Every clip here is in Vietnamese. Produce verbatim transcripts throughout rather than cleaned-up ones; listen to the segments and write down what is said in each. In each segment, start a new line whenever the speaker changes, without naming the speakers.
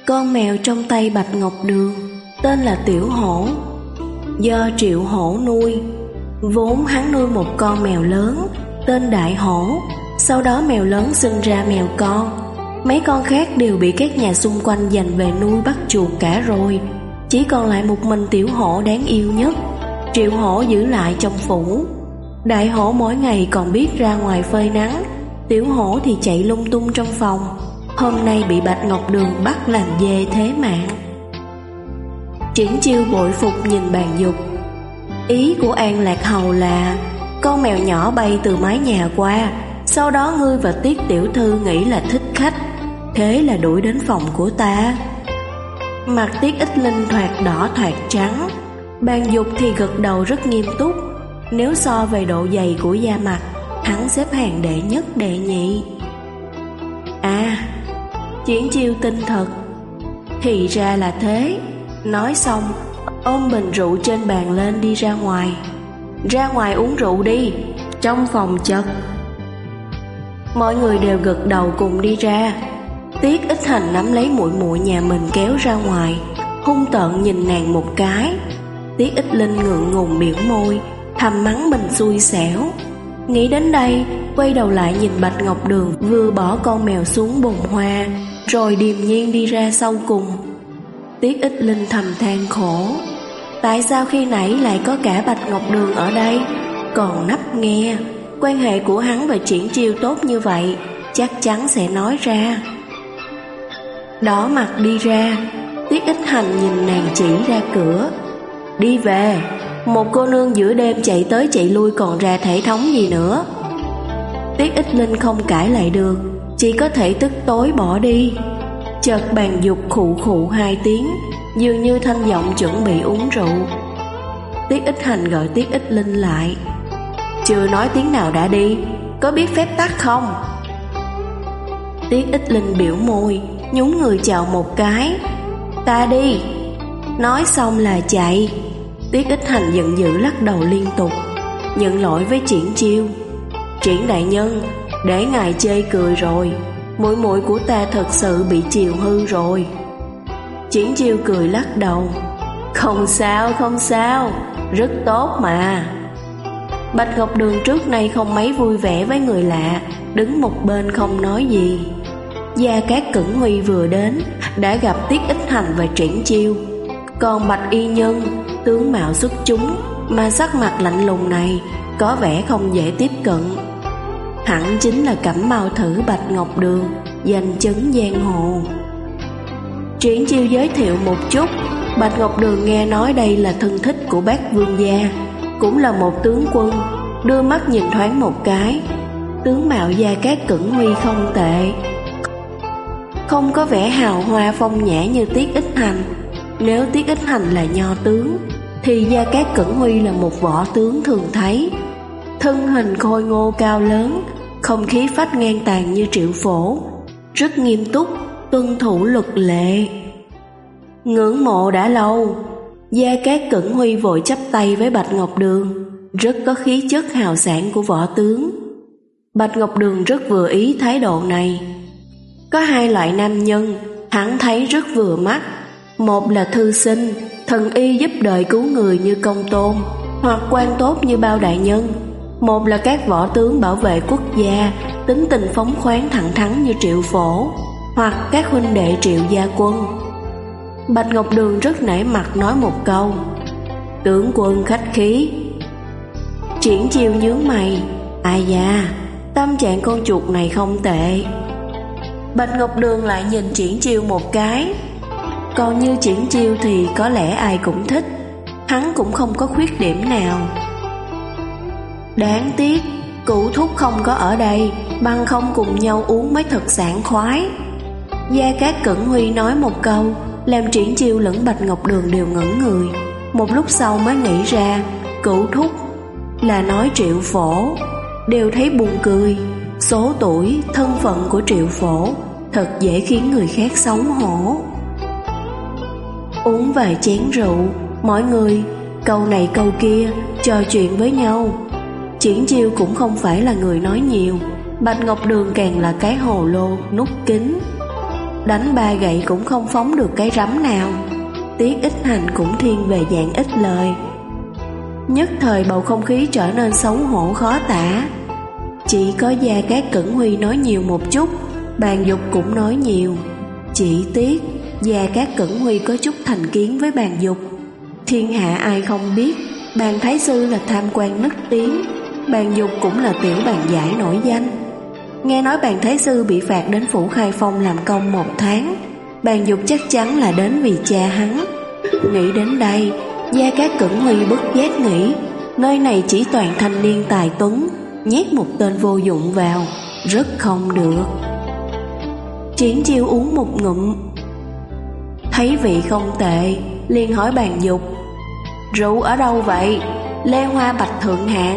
Con mèo trong tay Bạch Ngọc Đường tên là Tiểu Hổ, do Triệu Hổ nuôi. Vốn hắn nuôi một con mèo lớn tên Đại Hổ, sau đó mèo lớn sinh ra mèo con. Mấy con khác đều bị các nhà xung quanh giành về nuôi bắt chuột cả rồi, chỉ còn lại một mình Tiểu Hổ đáng yêu nhất. Triệu Hổ giữ lại trong phủ. Đại Hổ mỗi ngày còn biết ra ngoài phơi nắng, Tiểu Hổ thì chạy lung tung trong phòng. Hôm nay bị Bạch Ngọc Đường bắt làm dê thế mạng. Triển Chiêu bội phục nhìn Bàn Dục. Ý của An Lạc Hầu là con mèo nhỏ bay từ mái nhà qua, sau đó ngươi và Tiết tiểu thư nghĩ là thích khách, thế là đuổi đến phòng của ta. Mặt Tiết Ích Linh thoạt đỏ thoạt trắng. Bàn Dục thì gật đầu rất nghiêm túc. Nếu so về độ dày của da mặt, hắn xếp hàng đệ nhất đệ nhị. À, Triển Chiêu tin thật. Thì ra là thế. Nói xong, ôm bình rượu trên bàn lên đi ra ngoài. Ra ngoài uống rượu đi, trong phòng chật. Mọi người đều gật đầu cùng đi ra. Tiết Ích Hành nắm lấy muội muội nhà mình kéo ra ngoài, hung tợn nhìn nàng một cái. Tiết Ích Linh ngượng ngùng biểu môi, thầm mắng mình xui xẻo. Nghĩ đến đây, quay đầu lại nhìn Bạch Ngọc Đường vừa bỏ con mèo xuống bồn hoa, rồi điềm nhiên đi ra sau cùng. Tiết Ích Linh thầm than khổ. Tại sao khi nãy lại có cả Bạch Ngọc Đường ở đây? Còn nắp nghe. Quan hệ của hắn và Triển Chiêu tốt như vậy, chắc chắn sẽ nói ra. Đỏ mặt đi ra. Tiết Ích Hành nhìn nàng chỉ ra cửa. Đi về. Một cô nương giữa đêm chạy tới chạy lui còn ra thể thống gì nữa. Tiết Ích Linh không cãi lại được, chỉ có thể tức tối bỏ đi. Chợt Bàn Dục khụ khụ hai tiếng, dường như thanh giọng chuẩn bị uống rượu. Tiết Ích Hành gọi Tiết Ích Linh lại. Chưa nói tiếng nào đã đi, có biết phép tắc không? Tiết Ích Linh biểu môi, nhún người chào một cái. Ta đi. Nói xong là chạy. Tiết Ích Hành giận dữ lắc đầu liên tục, nhận lỗi với Triển Chiêu. Triển đại nhân, để ngài chê cười rồi, muội muội của ta thật sự bị chiều hư rồi. Triển Chiêu cười lắc đầu. Không sao, không sao, rất tốt mà. Bạch Ngọc Đường trước nay không mấy vui vẻ với người lạ, đứng một bên không nói gì. Gia Cát Cẩn Huy vừa đến đã gặp Tiết Ích Hành và Triển Chiêu. Còn Bạch Y Nhân, tướng mạo xuất chúng mà sắc mặt lạnh lùng này, có vẻ không dễ tiếp cận. Hẳn chính là Cẩm Mao Thử Bạch Ngọc Đường, danh chấn giang hồ. Triển Chiêu giới thiệu một chút. Bạch Ngọc Đường nghe nói đây là thân thích của bác vương gia, cũng là một tướng quân, đưa mắt nhìn thoáng một cái. Tướng mạo Gia Cát Cẩn Huy không tệ, không có vẻ hào hoa phong nhã như Tiết Ích Hành. Nếu Tiết Ích Hành là nho tướng, thì Gia Cát Cẩn Huy là một võ tướng thường thấy. Thân hình khôi ngô cao lớn, không khí phách ngang tàn như Triệu Phổ, rất nghiêm túc, tuân thủ luật lệ. Ngưỡng mộ đã lâu. Gia Cát Cẩn Huy vội chắp tay với Bạch Ngọc Đường, rất có khí chất hào sảng của võ tướng. Bạch Ngọc Đường rất vừa ý thái độ này. Có hai loại nam nhân hắn thấy rất vừa mắt. Một là thư sinh, thần y giúp đời cứu người như Công Tôn, hoặc quan tốt như Bao đại nhân. Một là các võ tướng bảo vệ quốc gia, tính tình phóng khoáng thẳng thắn như Triệu Phổ, hoặc các huynh đệ Triệu gia quân. Bạch Ngọc Đường rất nể mặt nói một câu: tướng quân khách khí. Triển Chiêu nhướng mày. Ai da, tâm trạng con chuột này không tệ. Bạch Ngọc Đường lại nhìn Triển Chiêu một cái. Còn như Triển Chiêu thì có lẽ ai cũng thích, hắn cũng không có khuyết điểm nào. Đáng tiếc Cụ Thúc không có ở đây, bằng không cùng nhau uống mới thật sảng khoái. Gia Cát Cẩn Huy nói một câu, làm Triển Chiêu lẫn Bạch Ngọc Đường đều ngẩn người. Một lúc sau mới nghĩ ra Cụ Thúc là nói Triệu Phổ, đều thấy buồn cười. Số tuổi, thân phận của Triệu Phổ thật dễ khiến người khác xấu hổ. Uống vài chén rượu, mọi người câu này câu kia trò chuyện với nhau. Triển Chiêu cũng không phải là người nói nhiều, Bạch Ngọc Đường càng là cái hồ lô nút kín. đánh ba gậy cũng không phóng được cái rắm nào. Tiết Ích Hành cũng thiên về dạng ít lời. Nhất thời bầu không khí trở nên xấu hổ khó tả. Chỉ có Gia Cát Cẩn Huy nói nhiều một chút, Bàn Dục cũng nói nhiều. Chỉ tiếc Gia Cát Cẩn Huy có chút thành kiến với Bàn Dục. Thiên hạ ai không biết Bàn Thái Sư là tham quan nức tiếng, Bàn Dục cũng là tiểu bàn giải nổi danh. Nghe nói Bàn Thái Sư bị phạt đến Phủ Khai Phong làm công một tháng, Bàn Dục chắc chắn là đến vì cha hắn. Nghĩ đến đây, Gia Cát Cẩn Huy bất giác nghĩ, nơi này chỉ toàn thanh niên tài tuấn, nhét một tên vô dụng vào, rất không được. Triển Chiêu uống một ngụm, thấy vị không tệ, liền hỏi Bàn Dục: rượu ở đâu vậy? Lê Hoa Bạch thượng hạng.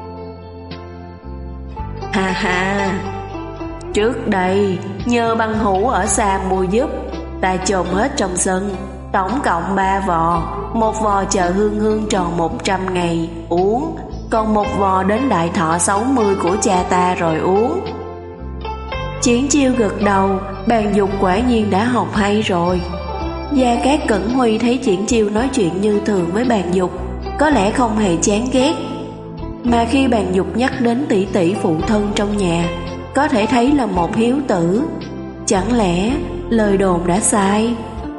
Hà hà, trước đây nhờ băng hữu ở xa mua giúp, ta chồm hết trong sân, tổng cộng ba vò. Một vò chờ Hương Hương tròn một trăm ngày uống, còn một vò đến đại thọ sáu mươi của cha ta rồi uống. Triển Chiêu gật đầu, Bàn Dục quả nhiên đã học hay rồi. Gia Cát Cẩn Huy thấy Triển Chiêu nói chuyện như thường với Bàn Dục, có lẽ không hề chán ghét. Mà khi Bàn Dục nhắc đến tỷ tỷ phụ thân trong nhà, có thể thấy là một hiếu tử. Chẳng lẽ lời đồn đã sai?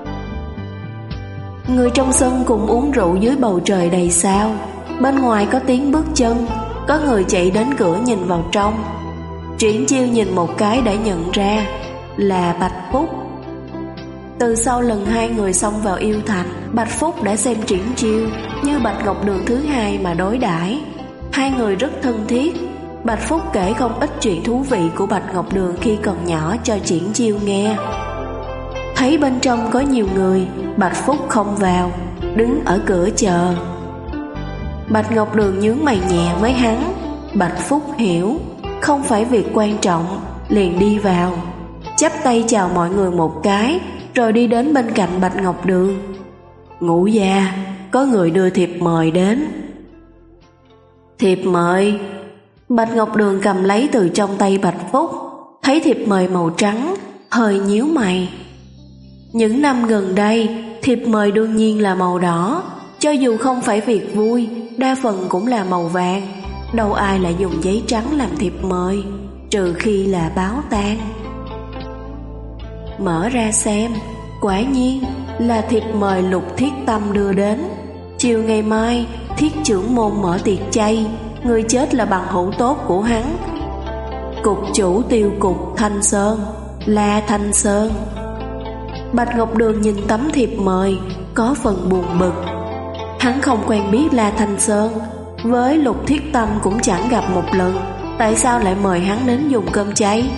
Người trong sân cùng uống rượu dưới bầu trời đầy sao. Bên ngoài có tiếng bước chân, có người chạy đến cửa nhìn vào trong. Triển Chiêu nhìn một cái đã nhận ra là Bạch Phúc. Từ sau lần hai người xông vào yêu thành, Bạch Phúc đã xem Triển Chiêu như Bạch Ngọc Đường thứ hai mà đối đãi. Hai người rất thân thiết. Bạch Phúc kể không ít chuyện thú vị của Bạch Ngọc Đường khi còn nhỏ cho Triển Chiêu nghe. Thấy bên trong có nhiều người, Bạch Phúc không vào, đứng ở cửa chờ. Bạch Ngọc Đường nhướng mày nhẹ với hắn. Bạch Phúc hiểu, không phải việc quan trọng, liền đi vào, chắp tay chào mọi người một cái, rồi đi đến bên cạnh Bạch Ngọc Đường. Ngũ gia, có người đưa thiệp mời đến. Thiệp mời? Bạch Ngọc Đường cầm lấy từ trong tay Bạch Phúc, thấy thiệp mời màu trắng, hơi nhíu mày. Những năm gần đây, thiệp mời đương nhiên là màu đỏ, cho dù không phải việc vui, đa phần cũng là màu vàng. Đâu ai lại dùng giấy trắng làm thiệp mời, trừ khi là báo tang. Mở ra xem, quả nhiên là thiệp mời Lục Thiết Tâm đưa đến. Chiều ngày mai, Thiết trưởng môn mở tiệc chay, người chết là bằng hữu tốt của hắn, cục chủ tiêu cục Thanh Sơn, La Thanh Sơn. Bạch Ngọc Đường nhìn tấm thiệp mời, có phần buồn bực. Hắn không quen biết La Thanh Sơn, với Lục Thiết Tâm cũng chẳng gặp một lần, tại sao lại mời hắn đến dùng cơm cháy?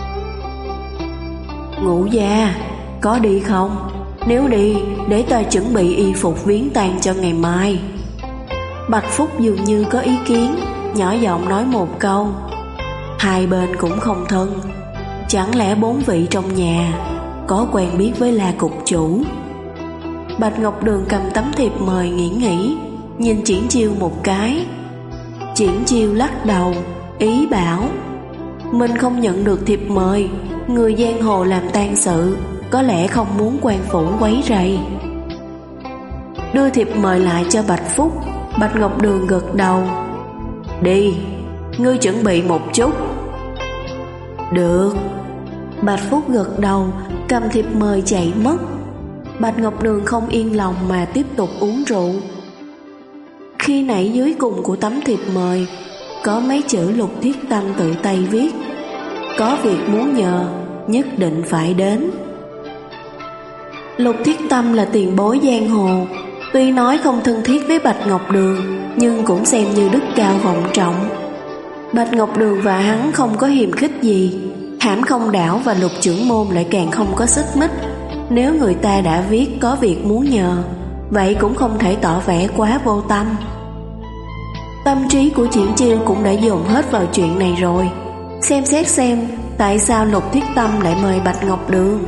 Ngũ gia, có đi không? Nếu đi, để ta chuẩn bị y phục viếng tang cho ngày mai. Bạch Phúc dường như có ý kiến, nhỏ giọng nói một câu. Hai bên cũng không thân, chẳng lẽ bốn vị trong nhà có quen biết với La cục chủ? Bạch Ngọc Đường cầm tấm thiệp mời nghĩ nghĩ, nhìn Triển Chiêu một cái. Triển Chiêu lắc đầu, ý bảo mình không nhận được thiệp mời, người giang hồ làm tang sự có lẽ không muốn quan phủ quấy rầy. Đưa thiệp mời lại cho Bạch Phúc. Bạch Ngọc Đường gật đầu. Đi, ngươi chuẩn bị một chút. Được. Bạch Phúc gật đầu, cầm thiệp mời chạy mất. Bạch Ngọc Đường không yên lòng mà tiếp tục uống rượu. Khi nãy dưới cùng của tấm thiệp mời có mấy chữ Lục Thiết Tâm tự tay viết: có việc muốn nhờ, nhất định phải đến. Lục Thiết Tâm là tiền bối giang hồ, tuy nói không thân thiết với Bạch Ngọc Đường, nhưng cũng xem như đức cao vọng trọng. Bạch Ngọc Đường và hắn không có hiềm khích gì, Hãm Không Đảo và Lục trưởng môn lại càng không có xích mích. Nếu người ta đã viết có việc muốn nhờ, vậy cũng không thể tỏ vẻ quá vô tâm. Tâm trí của Triển Chiêu cũng đã dồn hết vào chuyện này rồi. Xem xét xem tại sao Lục Thiết Tâm lại mời Bạch Ngọc Đường.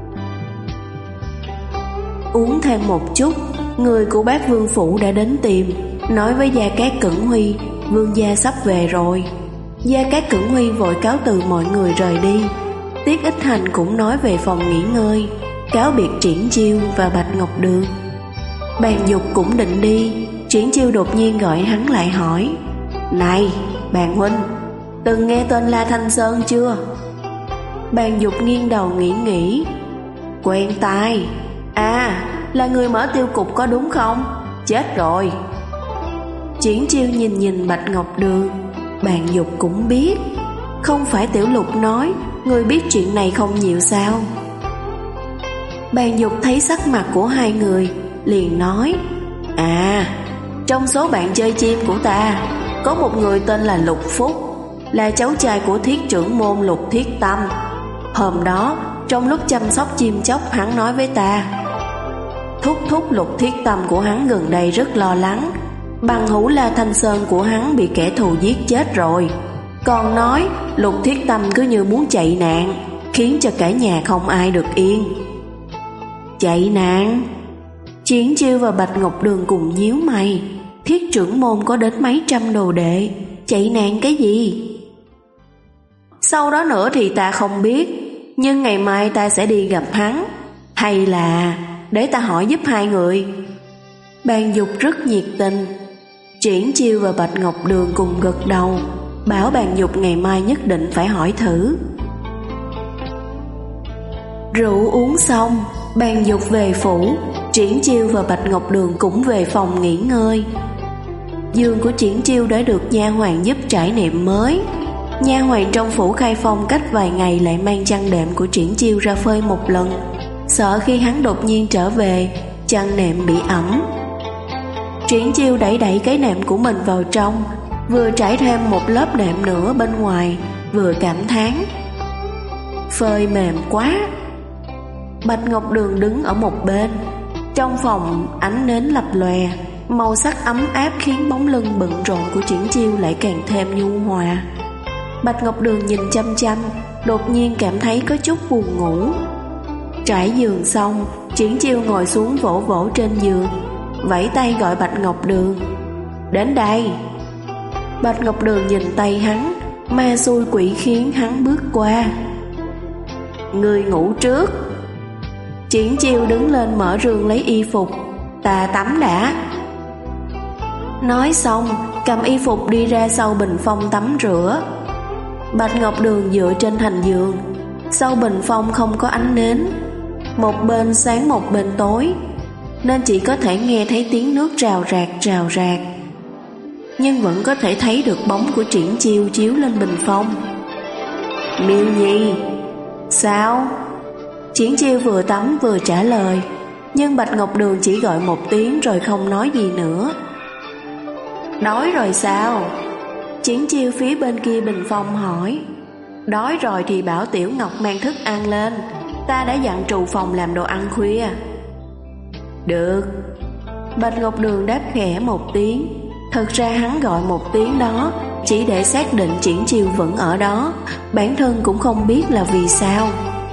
Uống thêm một chút, người của bác Vương Phủ đã đến tìm, nói với Gia Cát Cẩn Huy Vương gia sắp về rồi. Gia Cát Cẩn Huy vội cáo từ mọi người rời đi. Tiết Ích Hành cũng nói về phòng nghỉ ngơi, cáo biệt Triển Chiêu và Bạch Ngọc Đường. Bàn Dục cũng định đi, Triển Chiêu đột nhiên gọi hắn lại hỏi: "Này, Bàn huynh, từng nghe tên La Thanh Sơn chưa?" Bàn Dục nghiêng đầu nghĩ nghĩ: "Quen tai. À, là người mở tiêu cục có đúng không? Chết rồi." Triển Chiêu nhìn nhìn Bạch Ngọc Đường. Bàn Dục cũng biết. Không phải Tiểu Lục nói người biết chuyện này không nhiều sao? Bàn Dục thấy sắc mặt của hai người, liền nói: "À, trong số bạn chơi chim của ta có một người tên là Lục Phúc, là cháu trai của thiết trưởng môn Lục Thiết Tâm. Hôm đó trong lúc chăm sóc chim chóc, hắn nói với ta, thúc thúc Lục Thiết Tâm của hắn gần đây rất lo lắng, bằng hữu La Thanh Sơn của hắn bị kẻ thù giết chết rồi. Còn nói Lục Thiết Tâm cứ như muốn chạy nạn, khiến cho cả nhà không ai được yên." Chạy nạn? Triển Chiêu và Bạch Ngọc Đường cùng nhíu mày. Thiết trưởng môn có đến mấy trăm đồ đệ, chạy nạn cái gì? Sau đó nữa thì ta không biết, nhưng ngày mai ta sẽ đi gặp hắn. Hay là để ta hỏi giúp hai người. Bàn Dục rất nhiệt tình. Triển Chiêu và Bạch Ngọc Đường cùng gật đầu, bảo Bàn Dục ngày mai nhất định phải hỏi thử. Rượu uống xong, Bàn Dục về phủ, Triển Chiêu và Bạch Ngọc Đường cũng về phòng nghỉ ngơi. Giường của Triển Chiêu đã được nha hoàn giúp trải nệm mới. Nha hoàn trong phủ Khai Phong cách vài ngày lại mang chăn đệm của Triển Chiêu ra phơi một lần, sợ khi hắn đột nhiên trở về, chăn nệm bị ẩm. Triển Chiêu đẩy đẩy cái nệm của mình vào trong, vừa trải thêm một lớp nệm nữa bên ngoài, vừa cảm thán: phơi mềm quá. Bạch Ngọc Đường đứng ở một bên. Trong phòng ánh nến lập lòe, màu sắc ấm áp khiến bóng lưng bận rộn của Triển Chiêu lại càng thêm nhu hòa. Bạch Ngọc Đường nhìn chăm chăm, đột nhiên cảm thấy có chút buồn ngủ. Trải giường xong, Triển Chiêu ngồi xuống vỗ vỗ trên giường, vẫy tay gọi Bạch Ngọc Đường: "Đến đây." Bạch Ngọc Đường nhìn tay hắn, ma xui quỷ khiến hắn bước qua. "Người ngủ trước." Triển Chiêu đứng lên mở rương lấy y phục: "Ta tắm đã." Nói xong, cầm y phục đi ra sau bình phong tắm rửa. Bạch Ngọc Đường dựa trên thành giường. Sau bình phong không có ánh nến, một bên sáng một bên tối, nên chỉ có thể nghe thấy tiếng nước rào rạc rào rạc, nhưng vẫn có thể thấy được bóng của Triển Chiêu chiếu lên bình phong. "Miêu Nhi." "Sao?" Triển Chiêu vừa tắm vừa trả lời, nhưng Bạch Ngọc Đường chỉ gọi một tiếng rồi không nói gì nữa. "Đói rồi sao?" Triển Chiêu phía bên kia bình phong hỏi. "Đói rồi thì bảo Tiểu Ngọc mang thức ăn lên, ta đã dặn trù phòng làm đồ ăn khuya." "Được." Bạch Ngọc Đường đáp khẽ một tiếng. Thật ra hắn gọi một tiếng đó chỉ để xác định Triển Chiêu vẫn ở đó, bản thân cũng không biết là vì sao.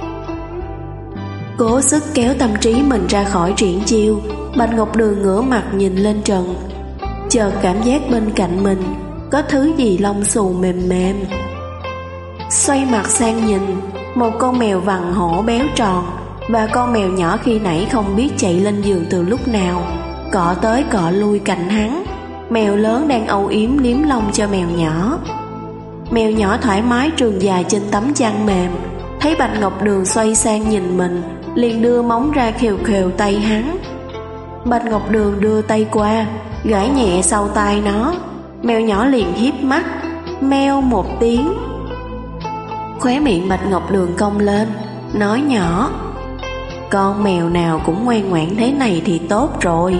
Cố sức kéo tâm trí mình ra khỏi Triển Chiêu, Bạch Ngọc Đường ngửa mặt nhìn lên trần, chợt cảm giác bên cạnh mình có thứ gì lông xù mềm mềm. Xoay mặt sang nhìn, một con mèo vằn hổ béo tròn và con mèo nhỏ khi nãy không biết chạy lên giường từ lúc nào, cọ tới cọ lui cạnh hắn. Mèo lớn đang âu yếm liếm lông cho mèo nhỏ. Mèo nhỏ thoải mái trường dài trên tấm chăn mềm, thấy Bạch Ngọc Đường xoay sang nhìn mình, liền đưa móng ra khều khều tay hắn. Bạch Ngọc Đường đưa tay qua, gãi nhẹ sau tai nó. Mèo nhỏ liền híp mắt, meo một tiếng. Khóe miệng Bạch Ngọc Đường cong lên, nói nhỏ: "Con mèo nào cũng ngoan ngoãn thế này thì tốt rồi."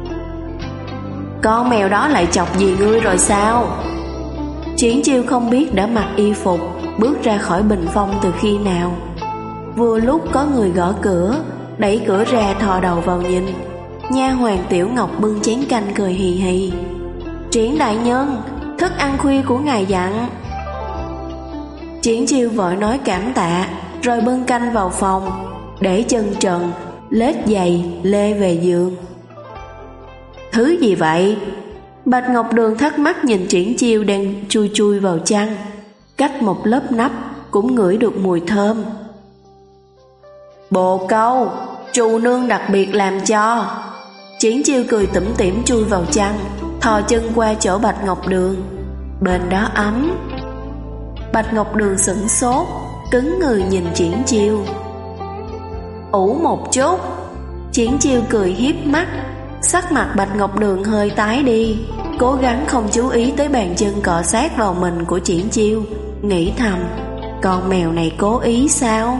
"Con mèo đó lại chọc gì ngươi rồi sao?" Triển Chiêu không biết đã mặc y phục, bước ra khỏi bình phong từ khi nào. Vừa lúc có người gõ cửa, đẩy cửa ra thò đầu vào nhìn. Nha hoàn Tiểu Ngọc bưng chén canh cười hì hì: "Triển đại nhân, thức ăn khuya của ngài dặn." Triển Chiêu vội nói cảm tạ, rồi bưng canh vào phòng, để chân trần, lết giày, lê về giường. "Thứ gì vậy?" Bạch Ngọc Đường thắc mắc nhìn Triển Chiêu đang chui chui vào chăn, cách một lớp nắp cũng ngửi được mùi thơm. Bồ câu, trù nương đặc biệt làm cho. Triển Chiêu cười tủm tỉm chui vào chăn, thò chân qua chỗ Bạch Ngọc Đường. Bên đó ấm. Bạch Ngọc Đường sửng sốt, cứng người nhìn Triển Chiêu. Ủ một chút. Triển Chiêu cười hiếp mắt. Sắc mặt Bạch Ngọc Đường hơi tái đi, cố gắng không chú ý tới bàn chân cọ sát vào mình của Triển Chiêu, nghĩ thầm, con mèo này cố ý sao?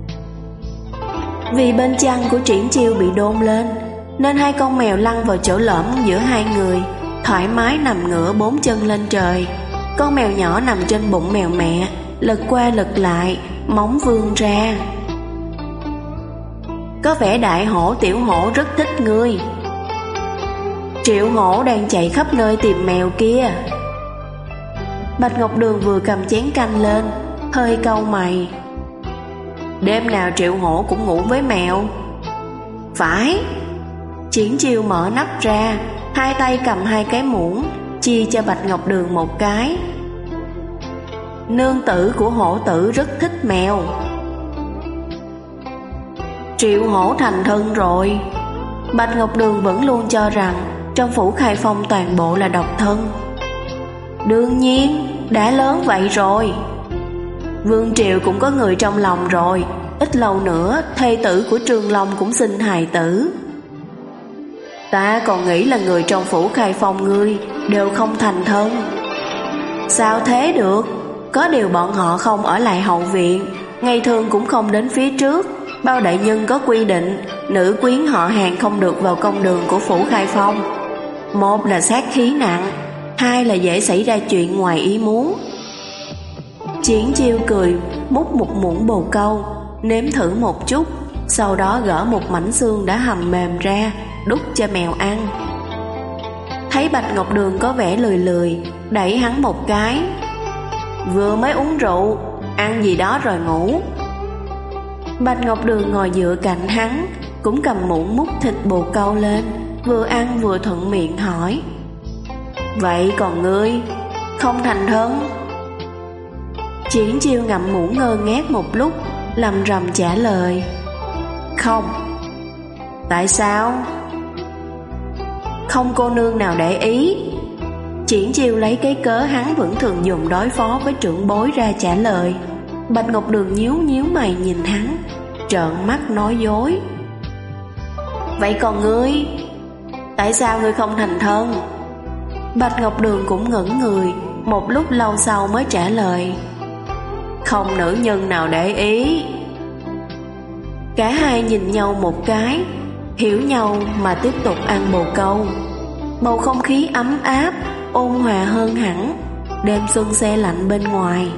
Vì bên chân của Triển Chiêu bị đôn lên, nên hai con mèo lăn vào chỗ lõm giữa hai người, thoải mái nằm ngửa bốn chân lên trời. Con mèo nhỏ nằm trên bụng mèo mẹ, lật qua lật lại, móng vươn ra. Có vẻ đại hổ tiểu hổ rất thích ngươi. Triệu hổ đang chạy khắp nơi tìm mèo kia. Bạch Ngọc Đường vừa cầm chén canh lên, hơi cau mày. Đêm nào Triệu hổ cũng ngủ với mèo? Phải. Triển Chiêu mở nắp ra, hai tay cầm hai cái muỗng, chia cho Bạch Ngọc Đường một cái. Nương tử của hổ tử rất thích mèo. Triệu hổ thành thân rồi. Bạch Ngọc Đường vẫn luôn cho rằng trong phủ Khai Phong toàn bộ là độc thân. Đương nhiên, đã lớn vậy rồi. Vương Triều cũng có người trong lòng rồi, ít lâu nữa thê tử của Trường Long cũng sinh hài tử. Ta còn nghĩ là người trong phủ Khai Phong ngươi đều không thành thân. Sao thế được? Có điều bọn họ không ở lại hậu viện, ngày thường cũng không đến phía trước. Bao đại nhân có quy định, nữ quyến họ hàng không được vào công đường của phủ Khai Phong. Một là sát khí nặng, hai là dễ xảy ra chuyện ngoài ý muốn. Triển Chiêu cười, múc một muỗng bồ câu, nếm thử một chút, sau đó gỡ một mảnh xương đã hầm mềm ra, đút cho mèo ăn. Thấy Bạch Ngọc Đường có vẻ lười lười, đẩy hắn một cái. Vừa mới uống rượu, ăn gì đó rồi ngủ. Bạch Ngọc Đường ngồi dựa cạnh hắn, cũng cầm muỗng múc thịt bồ câu lên, vừa ăn vừa thuận miệng hỏi. Vậy còn ngươi, không thành thân? Triển Chiêu ngậm muỗng ngơ ngác một lúc, lầm rầm trả lời. Không. Tại sao? Không cô nương nào để ý. Triển Chiêu lấy cái cớ hắn vẫn thường dùng đối phó với trưởng bối ra trả lời. Bạch Ngọc Đường nhíu nhíu mày nhìn hắn, trợn mắt nói dối. Vậy còn ngươi? Tại sao ngươi không thành thân? Bạch Ngọc Đường cũng ngẩn người, một lúc lâu sau mới trả lời. Không nữ nhân nào để ý. Cả hai nhìn nhau một cái, hiểu nhau mà tiếp tục ăn bồ câu. Bầu không khí ấm áp, ôn hòa hơn hẳn. Đêm xuân se lạnh bên ngoài.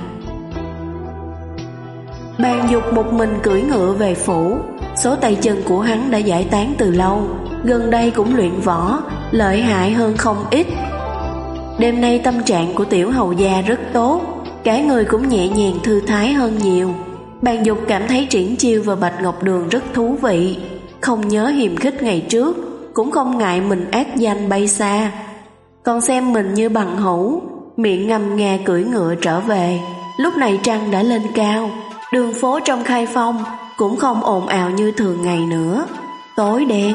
Bàn Dục một mình cưỡi ngựa về phủ. Số tay chân của hắn đã giải tán từ lâu, gần đây cũng luyện võ, lợi hại hơn không ít. Đêm nay tâm trạng của tiểu hầu gia rất tốt, cả người cũng nhẹ nhàng thư thái hơn nhiều. Bàn Dục cảm thấy Triển Chiêu và Bạch Ngọc Đường rất thú vị, không nhớ hiềm khích ngày trước, cũng không ngại mình ác danh bay xa, còn xem mình như bằng hữu, miệng ngầm ngà cưỡi ngựa trở về. Lúc này trăng đã lên cao, đường phố trong Khai Phong cũng không ồn ào như thường ngày nữa, tối đen.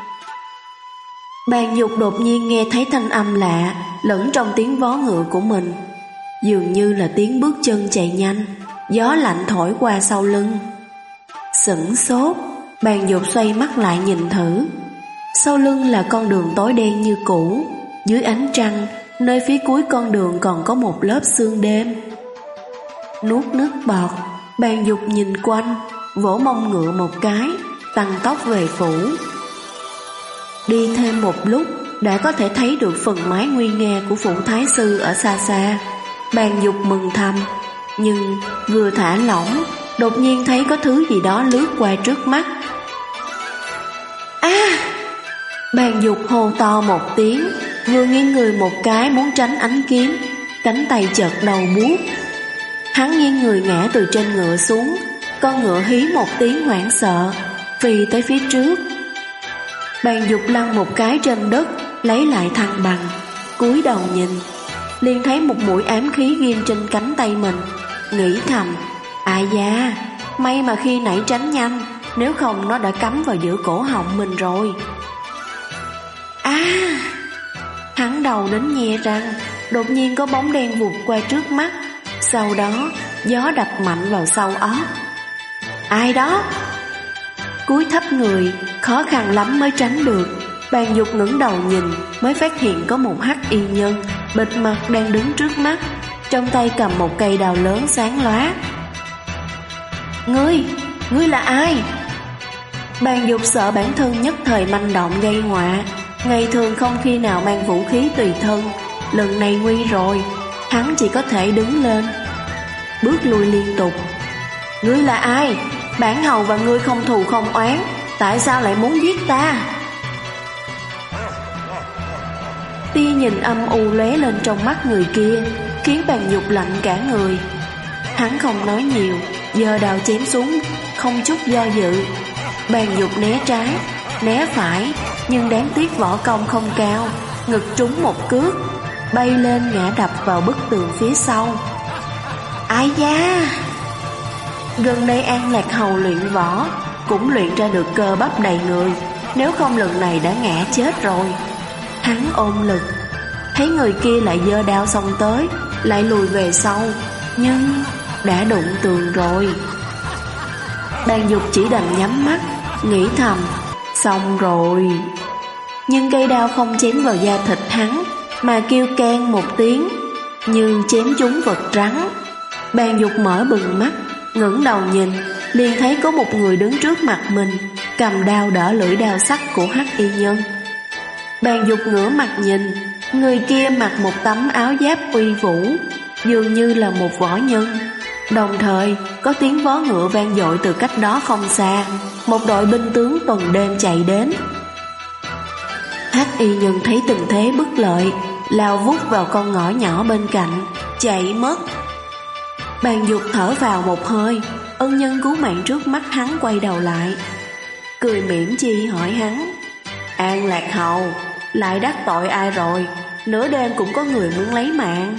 Bàn Dục đột nhiên nghe thấy thanh âm lạ lẫn trong tiếng vó ngựa của mình, dường như là tiếng bước chân chạy nhanh, gió lạnh thổi qua sau lưng. Sửng sốt, Bàn Dục xoay mắt lại nhìn thử. Sau lưng là con đường tối đen như cũ, dưới ánh trăng, nơi phía cuối con đường còn có một lớp sương đêm. Nuốt nước bọt, Bàn Dục nhìn quanh, vỗ mông ngựa một cái, tăng tốc về phủ. Đi thêm một lúc đã có thể thấy được phần mái nguy nga của phủ thái sư ở xa xa. Bàn Dục mừng thầm, nhưng vừa thả lỏng, đột nhiên thấy có thứ gì đó lướt qua trước mắt. À! Bàn Dục hô to một tiếng, vừa nghiêng người một cái muốn tránh ánh kiếm, cánh tay chợt đầu buốt. Hắn nghiêng người ngã từ trên ngựa xuống, con ngựa hí một tiếng hoảng sợ, phi tới phía trước. Bàn Dục lăn một cái trên đất, lấy lại thăng bằng, cúi đầu nhìn, liền thấy một mũi ám khí ghim trên cánh tay mình, nghĩ thầm, ai da, may mà khi nãy tránh nhanh, nếu không nó đã cắm vào giữa cổ họng mình rồi. À! Hắn đầu đến nhe răng, đột nhiên có bóng đen vụt qua trước mắt, sau đó gió đập mạnh vào sau óc. Ai đó? Cúi thấp người, khó khăn lắm mới tránh được. Bàn Dục ngẩng đầu nhìn, mới phát hiện có một hắc y nhân bịt mặt đang đứng trước mắt, trong tay cầm một cây đào lớn sáng lóa. Ngươi, ngươi là ai? Bàn Dục sợ bản thân nhất thời manh động gây họa, ngày thường không khi nào mang vũ khí tùy thân, lần này nguy rồi. Hắn chỉ có thể đứng lên, bước lui liên tục. Ngươi là ai? Bản hầu và ngươi không thù không oán, tại sao lại muốn giết ta? Tia nhìn âm u lóe lên trong mắt người kia, khiến Bàn Dục lạnh cả người. Hắn không nói nhiều, giơ đao chém xuống, không chút do dự. Bàn Dục né trái, né phải, nhưng đáng tiếc võ công không cao, ngực trúng một cước, bay lên ngã đập vào bức tường phía sau. Ai da! Gần đây An Lạc Hầu luyện võ, cũng luyện ra được cơ bắp đầy người, nếu không lần này đã ngã chết rồi. Hắn ôm lực, thấy người kia lại giơ đao xông tới, lại lùi về sau, nhưng đã đụng tường rồi. Bàn Dục chỉ đành nhắm mắt, nghĩ thầm, xong rồi. Nhưng cây đao không chém vào da thịt hắn, mà kêu keng một tiếng, như chém trúng vật rắn. Bàn Dục mở bừng mắt, ngẩng đầu nhìn, liền thấy có một người đứng trước mặt mình, cầm đao đỡ lưỡi đao sắc của hắc y nhân. Bàn Dục ngửa mặt nhìn, người kia mặc một tấm áo giáp uy vũ, dường như là một võ nhân. Đồng thời có tiếng vó ngựa vang dội từ cách đó không xa, một đội binh tướng tuần đêm chạy đến. Hắc y nhân thấy tình thế bất lợi, lao vút vào con ngõ nhỏ bên cạnh, chạy mất. Bàn Dục thở vào một hơi, ân nhân cứu mạng trước mắt hắn quay đầu lại, cười mỉm chi hỏi hắn: An Lạc Hầu, lại đắc tội ai rồi? Nửa đêm cũng có người muốn lấy mạng.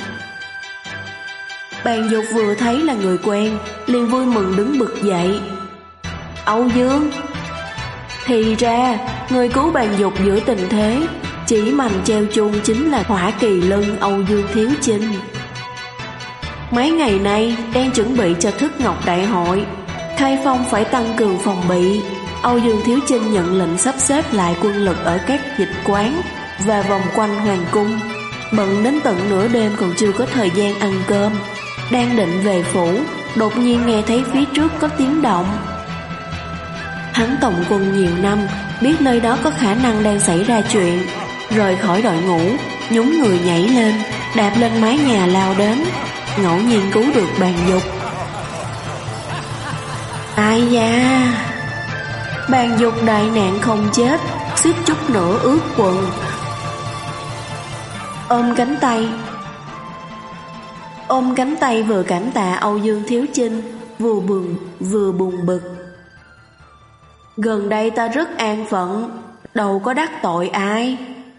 Bàn Dục vừa thấy là người quen, liền vui mừng đứng bật dậy. Âu Dương! Thì ra người cứu Bàn Dục giữa tình thế chỉ mành treo chuông chính là Hỏa Kỳ Lân Âu Dương Thiếu Chinh. Mấy ngày nay đang chuẩn bị cho Thức Ngọc Đại hội, Khai Phong phải tăng cường phòng bị. Âu Dương Thiếu Chinh nhận lệnh sắp xếp lại quân lực ở các dịch quán và vòng quanh hoàng cung, bận đến tận nửa đêm còn chưa có thời gian ăn cơm. Đang định về phủ, đột nhiên nghe thấy phía trước có tiếng động. Hắn tổng quân nhiều năm, biết nơi đó có khả năng đang xảy ra chuyện, rời khỏi đội ngũ, nhún người nhảy lên, đạp lên mái nhà lao đến, ngẫu nhiên cứu được Bàn Dục. Ai da! Bàn Dục đại nạn không chết, suýt chút nữa ướt quần. Ôm cánh tay Ôm cánh tay vừa cảm tạ Âu Dương Thiếu Chinh, vừa buồn vừa buồn bực. Gần đây ta rất an phận, đâu có đắc tội ai.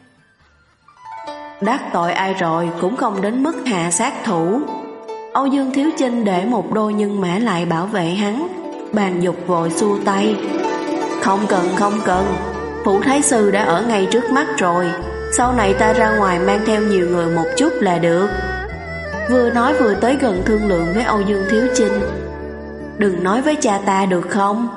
Đắc tội ai rồi cũng không đến mức hạ sát thủ. Âu Dương Thiếu Chinh để một đôi nhân mã lại bảo vệ hắn. Bàn Dục vội xua tay: Không cần không cần, phủ thái sư đã ở ngay trước mắt rồi, sau này ta ra ngoài mang theo nhiều người một chút là được. Vừa nói vừa tới gần thương lượng với Âu Dương Thiếu Chinh: Đừng nói với cha ta được không?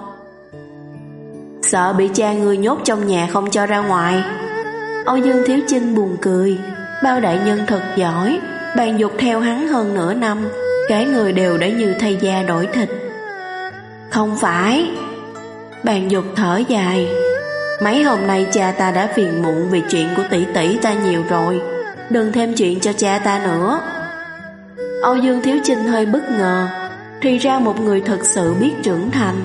Sợ bị cha ngươi nhốt trong nhà không cho ra ngoài. Âu Dương Thiếu Chinh buồn cười: Bao đại nhân thật giỏi, Bàn Dục theo hắn hơn nửa năm, cả người đều đã như thay da đổi thịt. Không phải. Bàn Dục thở dài: Mấy hôm nay cha ta đã phiền muộn vì chuyện của tỷ tỷ ta nhiều rồi, đừng thêm chuyện cho cha ta nữa. Âu Dương Thiếu Chinh hơi bất ngờ, thì ra một người thật sự biết trưởng thành.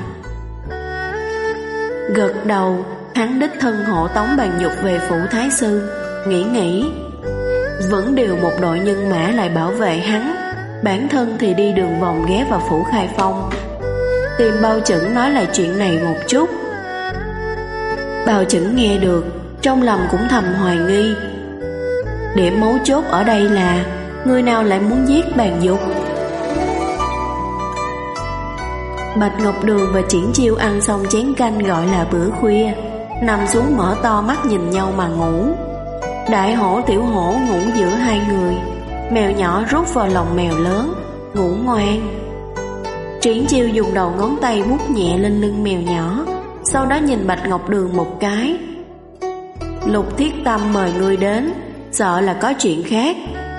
Gật đầu, hắn đích thân hộ tống Bàn Dục về phủ thái sư. Nghĩ nghĩ, vẫn điều một đội nhân mã lại bảo vệ hắn, bản thân thì đi đường vòng ghé vào phủ Khai Phong, tìm Bao Chẩn nói lại chuyện này một chút. Bao Chẩn nghe được, trong lòng cũng thầm hoài nghi. Điểm mấu chốt ở đây là người nào lại muốn giết Bàn Dục? Bạch Ngọc Đường và Triển Chiêu ăn xong chén canh gọi là bữa khuya, nằm xuống mở to mắt nhìn nhau mà ngủ. Đại hổ tiểu hổ ngủ giữa hai người, mèo nhỏ rút vào lòng mèo lớn, ngủ ngoan. Triển Chiêu dùng đầu ngón tay vuốt nhẹ lên lưng mèo nhỏ, sau đó nhìn Bạch Ngọc Đường một cái. Lục Thiết Tâm mời ngươi đến, sợ là có chuyện khác.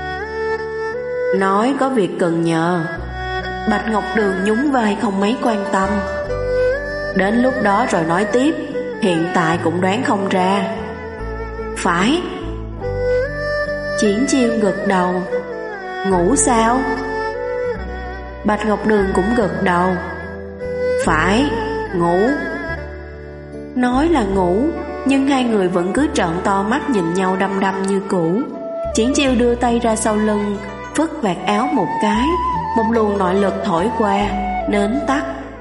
Nói có việc cần nhờ. Bạch Ngọc Đường nhún vai không mấy quan tâm. Đến lúc đó rồi nói tiếp, hiện tại cũng đoán không ra. Phải. Triển Chiêu gật đầu. Ngủ sao? Bạch Ngọc Đường cũng gật đầu. Phải, ngủ. Nói là ngủ, nhưng hai người vẫn cứ trợn to mắt nhìn nhau đăm đăm như cũ. Triển Chiêu đưa tay ra sau lưng, phất vạt áo một cái, một luồng nội lực thổi qua, nến tắt.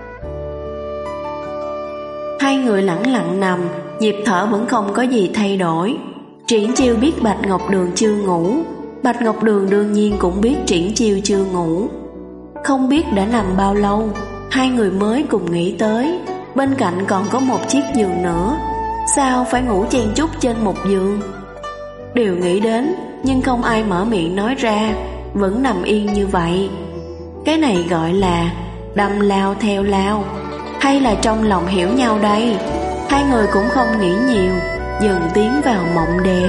Hai người lẳng lặng nằm, nhịp thở vẫn không có gì thay đổi. Triển Chiêu biết Bạch Ngọc Đường chưa ngủ, Bạch Ngọc Đường đương nhiên cũng biết Triển Chiêu chưa ngủ. Không biết đã nằm bao lâu, hai người mới cùng nghĩ tới bên cạnh còn có một chiếc giường nữa, sao phải ngủ chen chúc trên một giường. Đều nghĩ đến, nhưng không ai mở miệng nói ra, vẫn nằm yên như vậy. Cái này gọi là đâm lao theo lao, hay là trong lòng hiểu nhau đây? Hai người cũng không nghĩ nhiều, dần tiến vào mộng đẹp.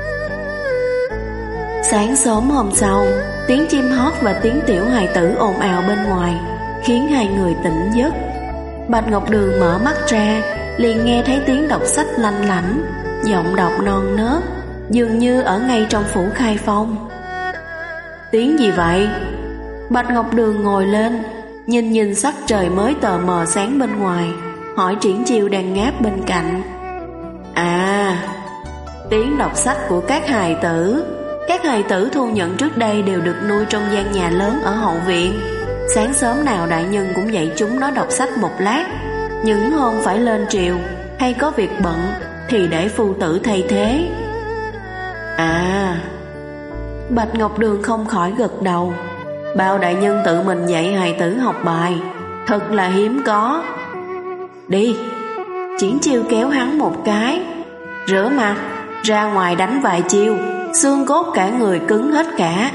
Sáng sớm hôm sau, tiếng chim hót và tiếng tiểu hài tử ồn ào bên ngoài khiến hai người tỉnh giấc. Bạch Ngọc Đường mở mắt ra, liền nghe thấy tiếng đọc sách lanh lảnh, giọng đọc non nớt, dường như ở ngay trong phủ Khai Phong. Tiếng gì vậy? Bạch Ngọc Đường ngồi lên, nhìn nhìn sắc trời mới tờ mờ sáng bên ngoài, hỏi Triển Chiêu đang ngáp bên cạnh. À, tiếng đọc sách của các hài tử. Các hài tử thu nhận trước đây đều được nuôi trong gian nhà lớn ở hậu viện. Sáng sớm nào đại nhân cũng dạy chúng nó đọc sách một lát. Những hôm phải lên triều hay có việc bận thì để phu tử thay thế. À, Bạch Ngọc Đường không khỏi gật đầu. Bao đại nhân tự mình dạy hài tử học bài, thật là hiếm có. Đi. Triển Chiêu kéo hắn một cái. Rửa mặt, ra ngoài đánh vài chiêu, xương cốt cả người cứng hết cả.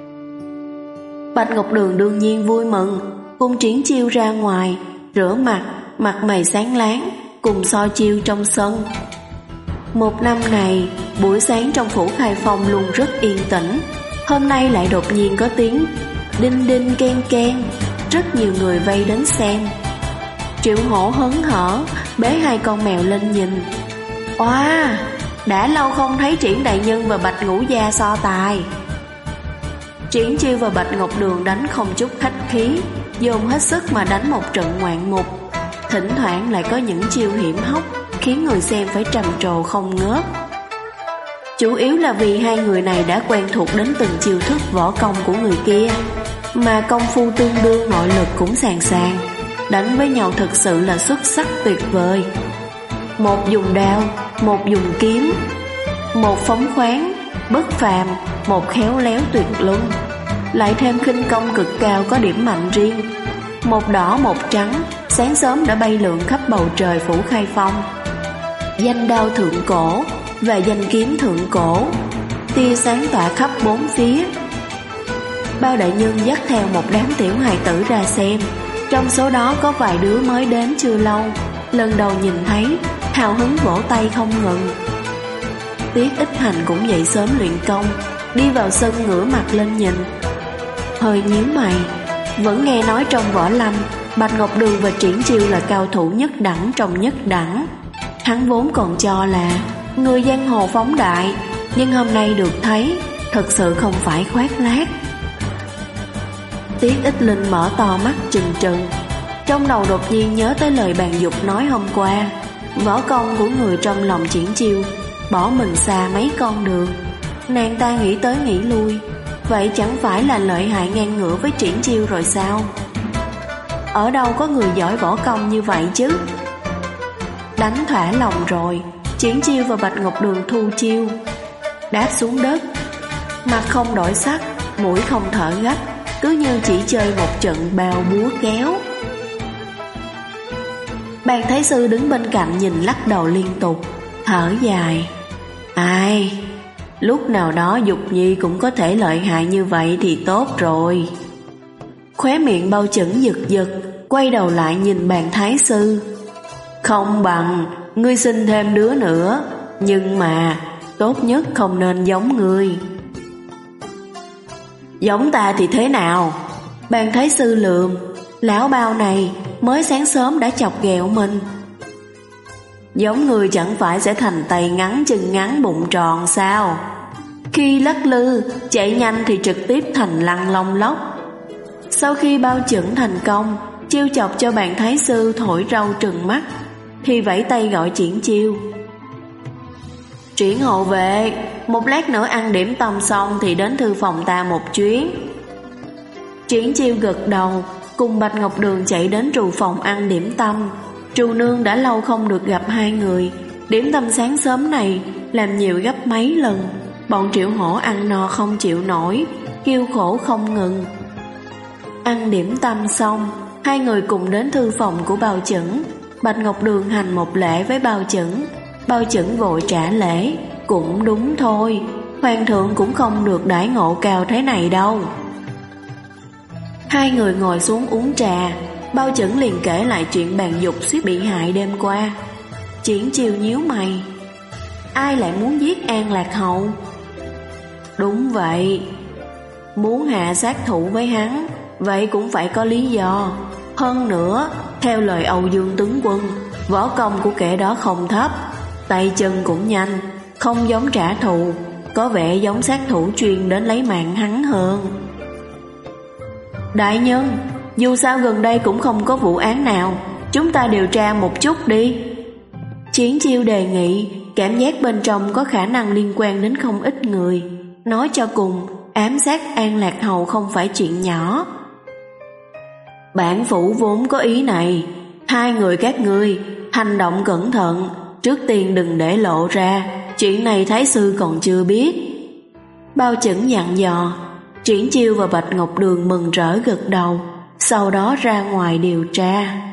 Bạch Ngọc Đường đương nhiên vui mừng, cùng Triển Chiêu ra ngoài rửa mặt, mặt mày sáng láng, cùng soi chiêu trong sân. Một năm này, buổi sáng trong phủ Khai Phong luôn rất yên tĩnh. Hôm nay lại đột nhiên có tiếng đinh đinh ken ken, rất nhiều người vây đến xem. Triệu Hổ hớn hở bế hai con mèo lên nhìn. Oa, wow, đã lâu không thấy Triển đại nhân và Bạch Ngũ gia so tài. Triển Chiêu và Bạch Ngọc Đường đánh không chút khách khí, dồn hết sức mà đánh một trận ngoạn mục. Thỉnh thoảng lại có những chiêu hiểm hóc khiến người xem phải trầm trồ không ngớt. Chủ yếu là vì hai người này đã quen thuộc đến từng chiêu thức võ công của người kia, mà công phu tương đương, nội lực cũng sàn sàn, đánh với nhau thực sự là xuất sắc tuyệt vời. Một dùng đao, một dùng kiếm, một phóng khoáng bất phàm, một khéo léo tuyệt luân, lại thêm khinh công cực cao có điểm mạnh riêng. Một đỏ một trắng, sáng sớm đã bay lượn khắp bầu trời phủ Khai Phong. Danh đao thượng cổ và danh kiếm thượng cổ, tia sáng tỏa khắp bốn phía. Bao đại nhân dắt theo một đám tiểu hài tử ra xem, trong số đó có vài đứa mới đến chưa lâu, lần đầu nhìn thấy, hào hứng vỗ tay không ngừng. Tiết Ích Hành cũng dậy sớm luyện công, đi vào sân ngửa mặt lên nhìn, hơi nhíu mày. Vẫn nghe nói trong võ lâm, Bạch Ngọc Đường và Triển Chiêu là cao thủ nhất đẳng trong nhất đẳng. Hắn vốn còn cho là người giang hồ phóng đại, nhưng hôm nay được thấy, thật sự không phải khoác lác. Tiết Ích Linh mở to mắt trừng trừng, trong đầu đột nhiên nhớ tới lời bàn dục nói hôm qua. Võ công của người trong lòng Triển Chiêu bỏ mình xa mấy con đường. Nàng ta nghĩ tới nghĩ lui, vậy chẳng phải là lợi hại ngang ngửa với Triển Chiêu rồi sao? Ở đâu có người giỏi võ công như vậy chứ? Đánh thỏa lòng rồi, Triển Chiêu và Bạch Ngọc Đường thu chiêu, đáp xuống đất, mặt không đổi sắc, mũi không thở gấp, cứ như chỉ chơi một trận bao búa kéo. Bàn thái sư đứng bên cạnh nhìn lắc đầu liên tục, thở dài. Ai, lúc nào đó Dục Nhi cũng có thể lợi hại như vậy thì tốt rồi. Khóe miệng Bao Chẩn giật giật, quay đầu lại nhìn bàn thái sư. Không bằng ngươi sinh thêm đứa nữa, nhưng mà tốt nhất không nên giống ngươi. Giống ta thì thế nào? Bàn thái sư lườm, lão Bao này mới sáng sớm đã chọc ghẹo mình. Giống người chẳng phải sẽ thành tay ngắn chân ngắn bụng tròn sao? Khi lắc lư, chạy nhanh thì trực tiếp thành lăn lông lốc. Sau khi Bao Chẩn thành công chiêu chọc cho bàn thái sư thổi râu trừng mắt, thì vẫy tay gọi Triển Chiêu. Triển hộ vệ, một lát nữa ăn điểm tâm xong thì đến thư phòng ta một chuyến. Triển Chiêu gật đầu, cùng Bạch Ngọc Đường chạy đến trù phòng ăn điểm tâm. Trù nương đã lâu không được gặp hai người, điểm tâm sáng sớm này làm nhiều gấp mấy lần. Bọn Triệu Hổ ăn no không chịu nổi, kêu khổ không ngừng. Ăn điểm tâm xong, hai người cùng đến thư phòng của Bao Chẩn. Bạch Ngọc Đường hành một lễ với Bao Chẩn. Bao Chẩn vội trả lễ. Cũng đúng thôi, hoàng thượng cũng không được đãi ngộ cao thế này đâu. Hai người ngồi xuống uống trà. Bao Chẩn liền kể lại chuyện bàn Dục suýt bị hại đêm qua. Triển Chiêu nhíu mày. Ai lại muốn giết An Lạc Hậu? Đúng vậy, muốn hạ sát thủ với hắn, vậy cũng phải có lý do. Hơn nữa, theo lời Âu Dương tướng quân, võ công của kẻ đó không thấp, tay chân cũng nhanh, không giống trả thù, có vẻ giống sát thủ chuyên đến lấy mạng hắn hơn. Đại nhân, dù sao gần đây cũng không có vụ án nào, chúng ta điều tra một chút đi. Triển Chiêu đề nghị, cảm giác bên trong có khả năng liên quan đến không ít người. Nói cho cùng, ám sát An Lạc Hầu không phải chuyện nhỏ. Bản phủ vốn có ý này, hai người các ngươi hành động cẩn thận, trước tiên đừng để lộ ra, chuyện này thái sư còn chưa biết. Bao Chẩn dặn dò. Triển Chiêu và Bạch Ngọc Đường mừng rỡ gật đầu, sau đó ra ngoài điều tra.